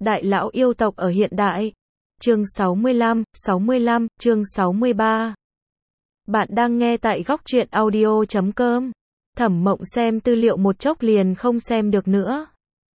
Đại lão yêu tộc ở hiện đại. Chương 65, chương 63. Bạn đang nghe tại góc truyện audio.com. Thẩm Mộng xem tư liệu một chốc liền không xem được nữa.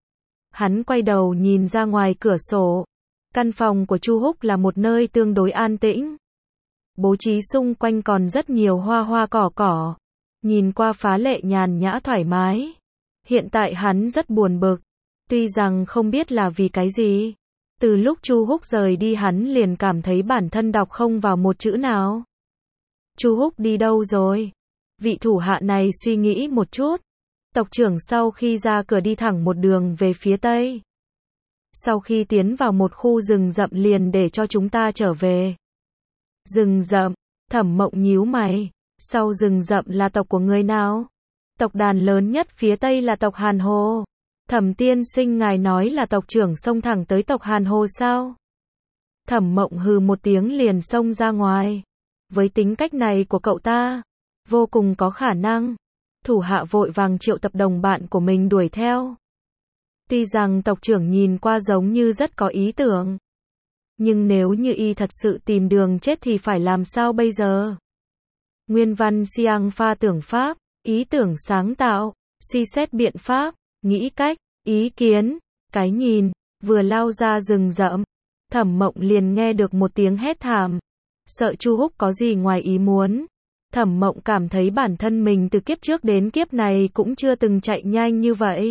Hắn quay đầu nhìn ra ngoài cửa sổ. Căn phòng của Chu Húc là một nơi tương đối an tĩnh. Bố trí xung quanh còn rất nhiều hoa hoa cỏ cỏ. Nhìn qua phá lệ nhàn nhã thoải mái. Hiện tại hắn rất buồn bực. Tuy rằng không biết là vì cái gì. Từ lúc Chu Húc rời đi hắn liền cảm thấy bản thân đọc không vào một chữ nào. Chu Húc đi đâu rồi? Vị thủ hạ này suy nghĩ một chút. Tộc trưởng sau khi ra cửa đi thẳng một đường về phía tây. Sau khi tiến vào một khu rừng rậm liền để cho chúng ta trở về. Rừng rậm? Thẩm Mộng nhíu mày. Sau rừng rậm là tộc của người nào? Tộc đàn lớn nhất phía tây là tộc Hàn Hồ. Thẩm tiên sinh ngài nói là tộc trưởng xông thẳng tới tộc Hàn Hồ sao? Thẩm Mộng hừ một tiếng liền xông ra ngoài. Với tính cách này của cậu ta, vô cùng có khả năng. Thủ hạ vội vàng triệu tập đồng bạn của mình đuổi theo. Tuy rằng tộc trưởng nhìn qua giống như rất có ý tưởng. Nhưng nếu như y thật sự tìm đường chết thì phải làm sao bây giờ? Nguyên văn siang pha tưởng pháp, ý tưởng sáng tạo, suy xét biện pháp, nghĩ cách, ý kiến, cái nhìn, vừa lao ra rừng rậm. Thẩm Mộng liền nghe được một tiếng hét thảm. Sợ Chu Húc có gì ngoài ý muốn. Thẩm Mộng cảm thấy bản thân mình từ kiếp trước đến kiếp này cũng chưa từng chạy nhanh như vậy.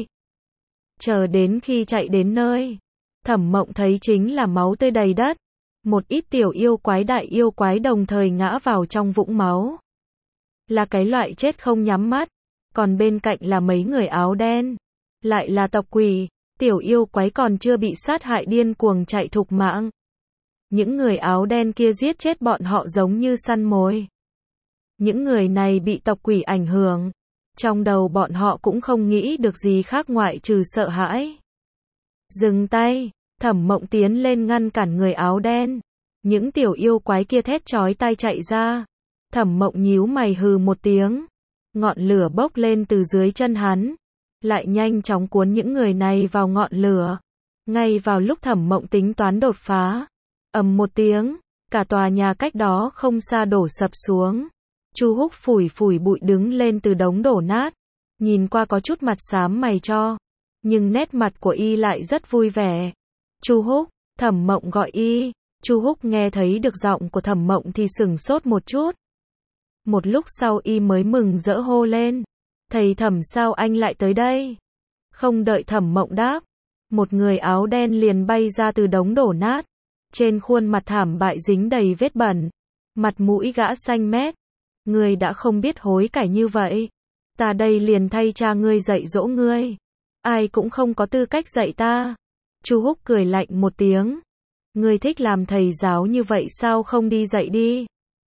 Chờ đến khi chạy đến nơi, Thẩm Mộng thấy chính là máu tươi đầy đất. Một ít tiểu yêu quái đại yêu quái đồng thời ngã vào trong vũng máu. Là cái loại chết không nhắm mắt. Còn bên cạnh là mấy người áo đen. Lại là tộc quỷ. Tiểu yêu quái còn chưa bị sát hại điên cuồng chạy thục mạng. Những người áo đen kia giết chết bọn họ giống như săn mồi. Những người này bị tộc quỷ ảnh hưởng. Trong đầu bọn họ cũng không nghĩ được gì khác ngoại trừ sợ hãi. Dừng tay. Thẩm Mộng tiến lên ngăn cản người áo đen. Những tiểu yêu quái kia thét chói tai chạy ra. Thẩm Mộng nhíu mày hừ một tiếng. Ngọn lửa bốc lên từ dưới chân hắn. Lại nhanh chóng cuốn những người này vào ngọn lửa. Ngay vào lúc Thẩm Mộng tính toán đột phá. Ầm một tiếng. Cả tòa nhà cách đó không xa đổ sập xuống. Chu Húc phủi phủi bụi đứng lên từ đống đổ nát. Nhìn qua có chút mặt xám mày cho. Nhưng nét mặt của y lại rất vui vẻ. Chu Húc, Thẩm Mộng gọi y. Chu Húc nghe thấy được giọng của Thẩm Mộng thì sửng sốt một chút. Một lúc sau y mới mừng rỡ hô lên. Thầy Thẩm sao anh lại tới đây? Không đợi Thẩm Mộng đáp. Một người áo đen liền bay ra từ đống đổ nát. Trên khuôn mặt thảm bại dính đầy vết bẩn. Mặt mũi gã xanh mét. Ngươi đã không biết hối cải như vậy. Ta đây liền thay cha ngươi dạy dỗ ngươi. Ai cũng không có tư cách dạy ta. Chu Húc cười lạnh một tiếng. Ngươi thích làm thầy giáo như vậy sao không đi dạy đi?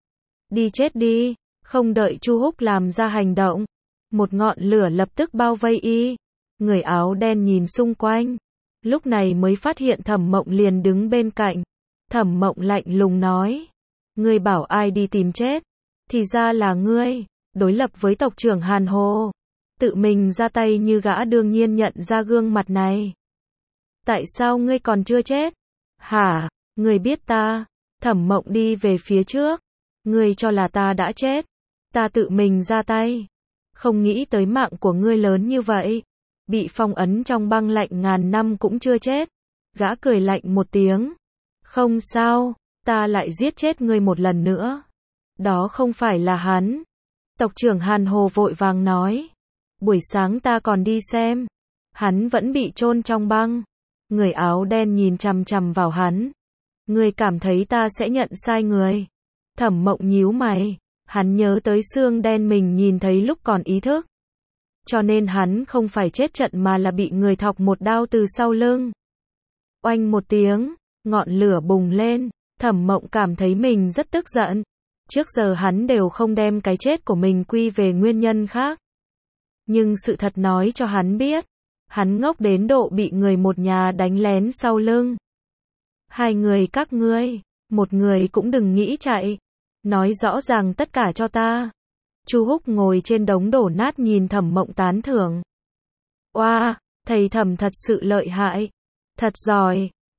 Đi chết đi. Không đợi Chu Húc làm ra hành động. Một ngọn lửa lập tức bao vây y. Người áo đen nhìn xung quanh. Lúc này mới phát hiện Thẩm Mộng liền đứng bên cạnh. Thẩm Mộng lạnh lùng nói. Ngươi bảo ai đi tìm chết? Thì ra là ngươi. Đối lập với tộc trưởng Hàn Hồ. Tự mình ra tay như gã đương nhiên nhận ra gương mặt này. Tại sao ngươi còn chưa chết? Hả? Ngươi biết ta? Thẩm Mộng đi về phía trước. Ngươi cho là ta đã chết. Ta tự mình ra tay. Không nghĩ tới mạng của ngươi lớn như vậy. Bị phong ấn trong băng lạnh ngàn năm cũng chưa chết. Gã cười lạnh một tiếng. Không sao, ta lại giết chết ngươi một lần nữa. Đó không phải là hắn. Tộc trưởng Hàn Hồ vội vàng nói. Buổi sáng ta còn đi xem. Hắn vẫn bị chôn trong băng. Người áo đen nhìn chằm chằm vào hắn. Ngươi cảm thấy ta sẽ nhận sai người. Thẩm Mộng nhíu mày. Hắn nhớ tới xương đen mình nhìn thấy lúc còn ý thức. Cho nên hắn không phải chết trận mà là bị người thọc một đao từ sau lưng. Oanh một tiếng, ngọn lửa bùng lên. Thẩm Mộng cảm thấy mình rất tức giận. Trước giờ hắn đều không đem cái chết của mình quy về nguyên nhân khác. Nhưng sự thật nói cho hắn biết. Hắn ngốc đến độ bị người một nhà đánh lén sau lưng. Hai người các ngươi, một người cũng đừng nghĩ chạy. Nói rõ ràng tất cả cho ta. Chu Húc ngồi trên đống đổ nát nhìn Thẩm Mộng tán thưởng. Oa, thầy Thẩm thật sự lợi hại. Thật giỏi.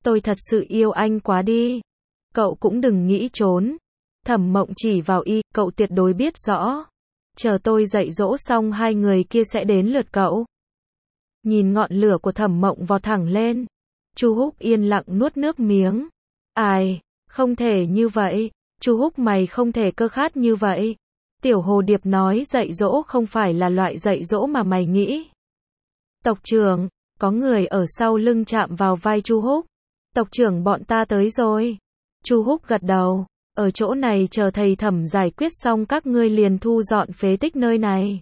Tôi thật sự yêu anh quá đi. Cậu cũng đừng nghĩ trốn. Thẩm Mộng chỉ vào y, cậu tuyệt đối biết rõ. Chờ tôi dạy dỗ xong hai người kia sẽ đến lượt cậu. Nhìn ngọn lửa của Thẩm Mộng vọt thẳng lên. Chu Húc yên lặng nuốt nước miếng. Ai, không thể như vậy. Chu Húc mày không thể cơ khát như vậy. Tiểu Hồ Điệp nói dạy dỗ không phải là loại dạy dỗ mà mày nghĩ. Tộc trưởng, có người ở sau lưng chạm vào vai Chu Húc. Tộc trưởng bọn ta tới rồi. Chu Húc gật đầu. Ở chỗ này chờ thầy Thẩm giải quyết xong các ngươi liền thu dọn phế tích nơi này.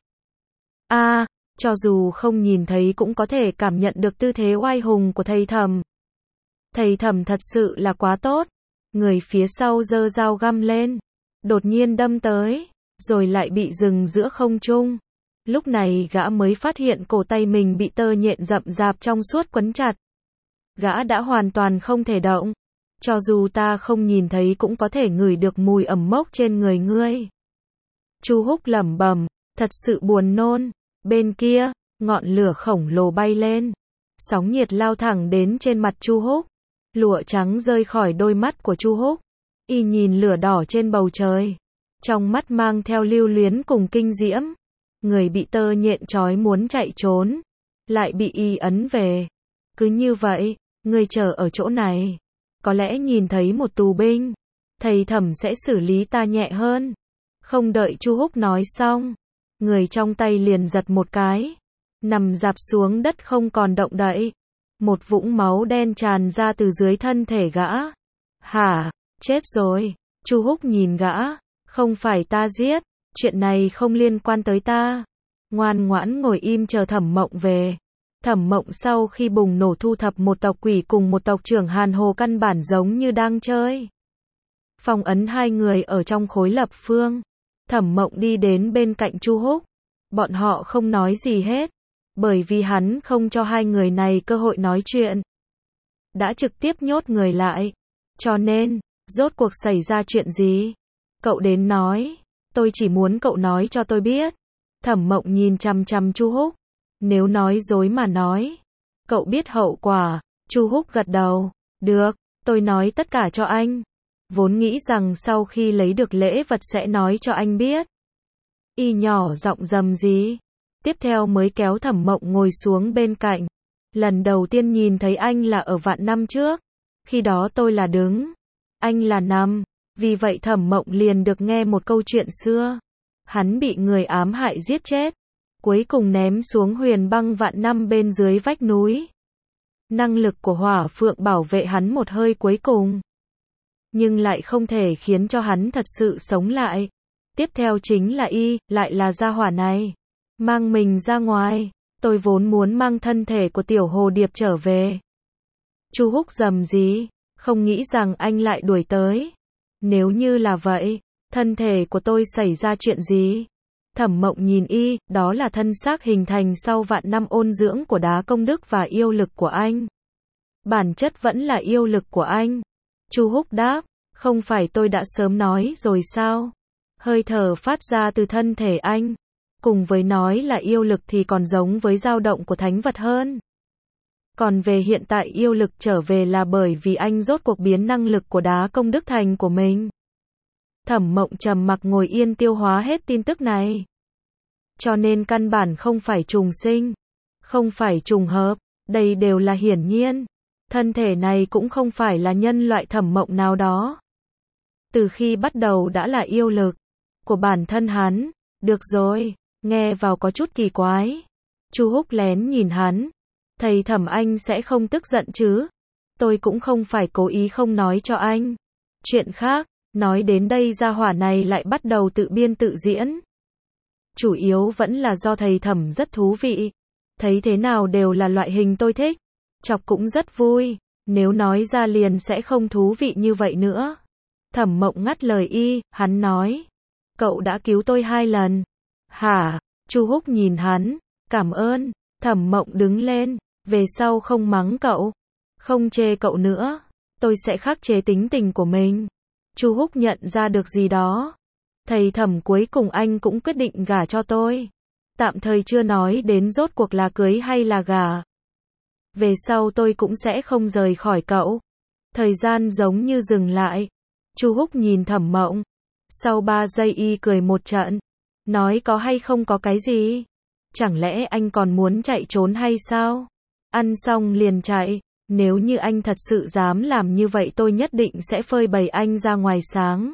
Cho dù không nhìn thấy cũng có thể cảm nhận được tư thế oai hùng của thầy Thẩm. Thầy Thẩm thật sự là quá tốt. Người phía sau giơ dao găm lên. Đột nhiên đâm tới. Rồi lại bị dừng giữa không trung. Lúc này gã mới phát hiện cổ tay mình bị tơ nhện rậm rạp trong suốt quấn chặt. Gã đã hoàn toàn không thể động. Cho dù ta không nhìn thấy cũng có thể ngửi được mùi ẩm mốc trên người ngươi. Chu Húc lẩm bẩm, thật sự buồn nôn. Bên kia, ngọn lửa khổng lồ bay lên. Sóng nhiệt lao thẳng đến trên mặt Chu Húc. Lụa trắng rơi khỏi đôi mắt của Chu Húc. Y nhìn lửa đỏ trên bầu trời. Trong mắt mang theo lưu luyến cùng kinh diễm. Người bị tơ nhện trói muốn chạy trốn. Lại bị y ấn về. Cứ như vậy, ngươi chờ ở chỗ này. Có lẽ nhìn thấy một tù binh. Thầy Thẩm sẽ xử lý ta nhẹ hơn. Không đợi Chu Húc nói xong. Người trong tay liền giật một cái. Nằm rạp xuống đất không còn động đậy. Một vũng máu đen tràn ra từ dưới thân thể gã. Hả? Chết rồi. Chu Húc nhìn gã. Không phải ta giết. Chuyện này không liên quan tới ta. Ngoan ngoãn ngồi im chờ Thẩm Mộng về. Thẩm Mộng sau khi bùng nổ thu thập một tộc quỷ cùng một tộc trưởng Hàn Hồ căn bản giống như đang chơi. Phong ấn hai người ở trong khối lập phương. Thẩm Mộng đi đến bên cạnh Chu Húc. Bọn họ không nói gì hết. Bởi vì hắn không cho hai người này cơ hội nói chuyện. Đã trực tiếp nhốt người lại. Cho nên, rốt cuộc xảy ra chuyện gì? Cậu đến nói. Tôi chỉ muốn cậu nói cho tôi biết. Thẩm Mộng nhìn chằm chằm Chu Húc. Nếu nói dối mà nói. Cậu biết hậu quả. Chu Húc gật đầu. Được, tôi nói tất cả cho anh. Vốn nghĩ rằng sau khi lấy được lễ vật sẽ nói cho anh biết. Y nhỏ giọng rầm gì. Tiếp theo mới kéo Thẩm Mộng ngồi xuống bên cạnh. Lần đầu tiên nhìn thấy anh là ở vạn năm trước. Khi đó tôi là đứng. Anh là nằm. Vì vậy Thẩm Mộng liền được nghe một câu chuyện xưa. Hắn bị người ám hại giết chết. Cuối cùng ném xuống huyền băng vạn năm bên dưới vách núi. Năng lực của hỏa phượng bảo vệ hắn một hơi cuối cùng. Nhưng lại không thể khiến cho hắn thật sự sống lại. Tiếp theo chính là lại là gia hỏa này. Mang mình ra ngoài. Tôi vốn muốn mang thân thể của tiểu hồ điệp trở về. Chu Húc rầm gì. Không nghĩ rằng anh lại đuổi tới. Nếu như là vậy, thân thể của tôi xảy ra chuyện gì? Thẩm Mộng nhìn đó là thân xác hình thành sau vạn năm ôn dưỡng của đá công đức và yêu lực của anh. Bản chất vẫn là yêu lực của anh. Chu Húc đáp, không phải tôi đã sớm nói rồi sao? Hơi thở phát ra từ thân thể anh, cùng với nói là yêu lực thì còn giống với dao động của thánh vật hơn. Còn về hiện tại yêu lực trở về là bởi vì anh rốt cuộc biến năng lực của đá công đức thành của mình. Thẩm Mộng trầm mặc ngồi yên tiêu hóa hết tin tức này. Cho nên căn bản không phải trùng sinh, không phải trùng hợp, đây đều là hiển nhiên. Thân thể này cũng không phải là nhân loại Thẩm Mộng nào đó. Từ khi bắt đầu đã là yêu lực của bản thân hắn. Được rồi, nghe vào có chút kỳ quái. Chu Húc lén nhìn hắn. Thầy Thẩm anh sẽ không tức giận chứ? Tôi cũng không phải cố ý không nói cho anh. Chuyện khác, nói đến đây gia hỏa này lại bắt đầu tự biên tự diễn. Chủ yếu vẫn là do thầy Thẩm rất thú vị. Thấy thế nào đều là loại hình tôi thích. Chọc cũng rất vui. Nếu nói ra liền sẽ không thú vị như vậy nữa. Thẩm Mộng ngắt lời hắn nói. Cậu đã cứu tôi 2 lần. Hả? Chu Húc nhìn hắn. Cảm ơn. Thẩm Mộng đứng lên. Về sau không mắng cậu. Không chê cậu nữa. Tôi sẽ khắc chế tính tình của mình. Chu Húc nhận ra được gì đó. Thầy Thẩm cuối cùng anh cũng quyết định gả cho tôi. Tạm thời chưa nói đến rốt cuộc là cưới hay là gả. Về sau tôi cũng sẽ không rời khỏi cậu. Thời gian giống như dừng lại. Chu Húc nhìn Thẩm Mộng. Sau 3 giây y cười một trận. Nói có hay không có cái gì? Chẳng lẽ anh còn muốn chạy trốn hay sao? Ăn xong liền chạy. Nếu như anh thật sự dám làm như vậy tôi nhất định sẽ phơi bày anh ra ngoài sáng.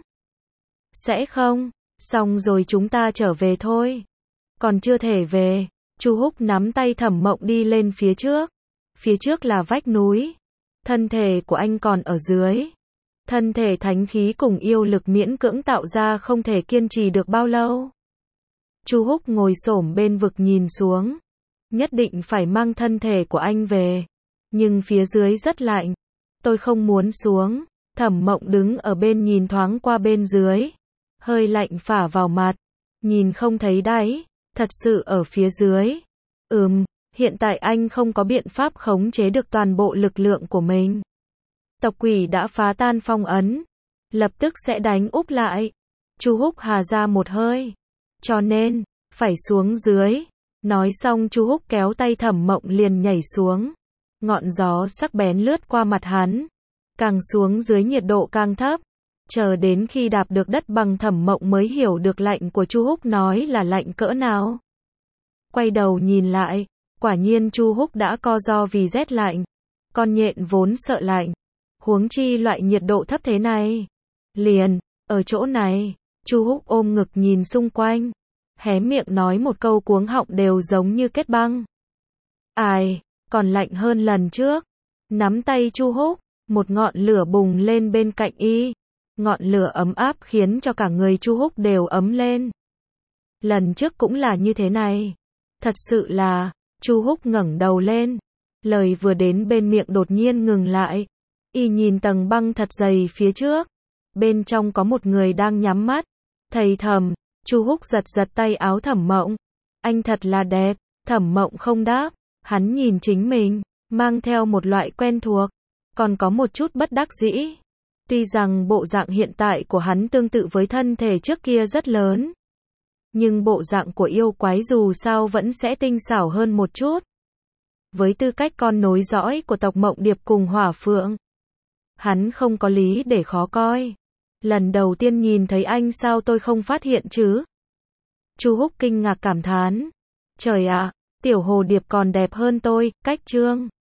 Sẽ không? Xong rồi chúng ta trở về thôi. Còn chưa thể về. Chu Húc nắm tay Thẩm Mộng đi lên phía trước. Phía trước là vách núi. Thân thể của anh còn ở dưới. Thân thể thánh khí cùng yêu lực miễn cưỡng tạo ra không thể kiên trì được bao lâu. Chu Húc ngồi xổm bên vực nhìn xuống. Nhất định phải mang thân thể của anh về. Nhưng phía dưới rất lạnh. Tôi không muốn xuống. Thẩm Mộng đứng ở bên nhìn thoáng qua bên dưới. Hơi lạnh phả vào mặt. Nhìn không thấy đáy. Thật sự ở phía dưới. Hiện tại anh không có biện pháp khống chế được toàn bộ lực lượng của mình. Tộc quỷ đã phá tan phong ấn. Lập tức sẽ đánh úp lại. Chu Húc hà ra một hơi. Cho nên, phải xuống dưới. Nói xong Chu Húc kéo tay Thẩm Mộng liền nhảy xuống. Ngọn gió sắc bén lướt qua mặt hắn. Càng xuống dưới nhiệt độ càng thấp. Chờ đến khi đạp được đất bằng Thẩm Mộng mới hiểu được lạnh của Chu Húc nói là lạnh cỡ nào. Quay đầu nhìn lại. Quả nhiên Chu Húc đã co ro vì rét lạnh. Con nhện vốn sợ lạnh. Huống chi loại nhiệt độ thấp thế này. Liền, ở chỗ này, Chu Húc ôm ngực nhìn xung quanh. Hé miệng nói một câu cuống họng đều giống như kết băng. Ai, còn lạnh hơn lần trước. Nắm tay Chu Húc, một ngọn lửa bùng lên bên cạnh y. Ngọn lửa ấm áp khiến cho cả người Chu Húc đều ấm lên. Lần trước cũng là như thế này. Thật sự là, Chu Húc ngẩng đầu lên. Lời vừa đến bên miệng đột nhiên ngừng lại. Y nhìn tầng băng thật dày phía trước. Bên trong có một người đang nhắm mắt. Thầy thầm, Chu Húc giật giật tay áo Thẩm Mộng. Anh thật là đẹp. Thẩm Mộng không đáp. Hắn nhìn chính mình, mang theo một loại quen thuộc. Còn có một chút bất đắc dĩ. Tuy rằng bộ dạng hiện tại của hắn tương tự với thân thể trước kia rất lớn. Nhưng bộ dạng của yêu quái dù sao vẫn sẽ tinh xảo hơn một chút. Với tư cách con nối dõi của tộc Mộng Điệp cùng Hỏa Phượng. Hắn không có lý để khó coi. Lần đầu tiên nhìn thấy anh sao tôi không phát hiện chứ? Chu Húc kinh ngạc cảm thán. Trời ạ, tiểu hồ điệp còn đẹp hơn tôi, cách chương.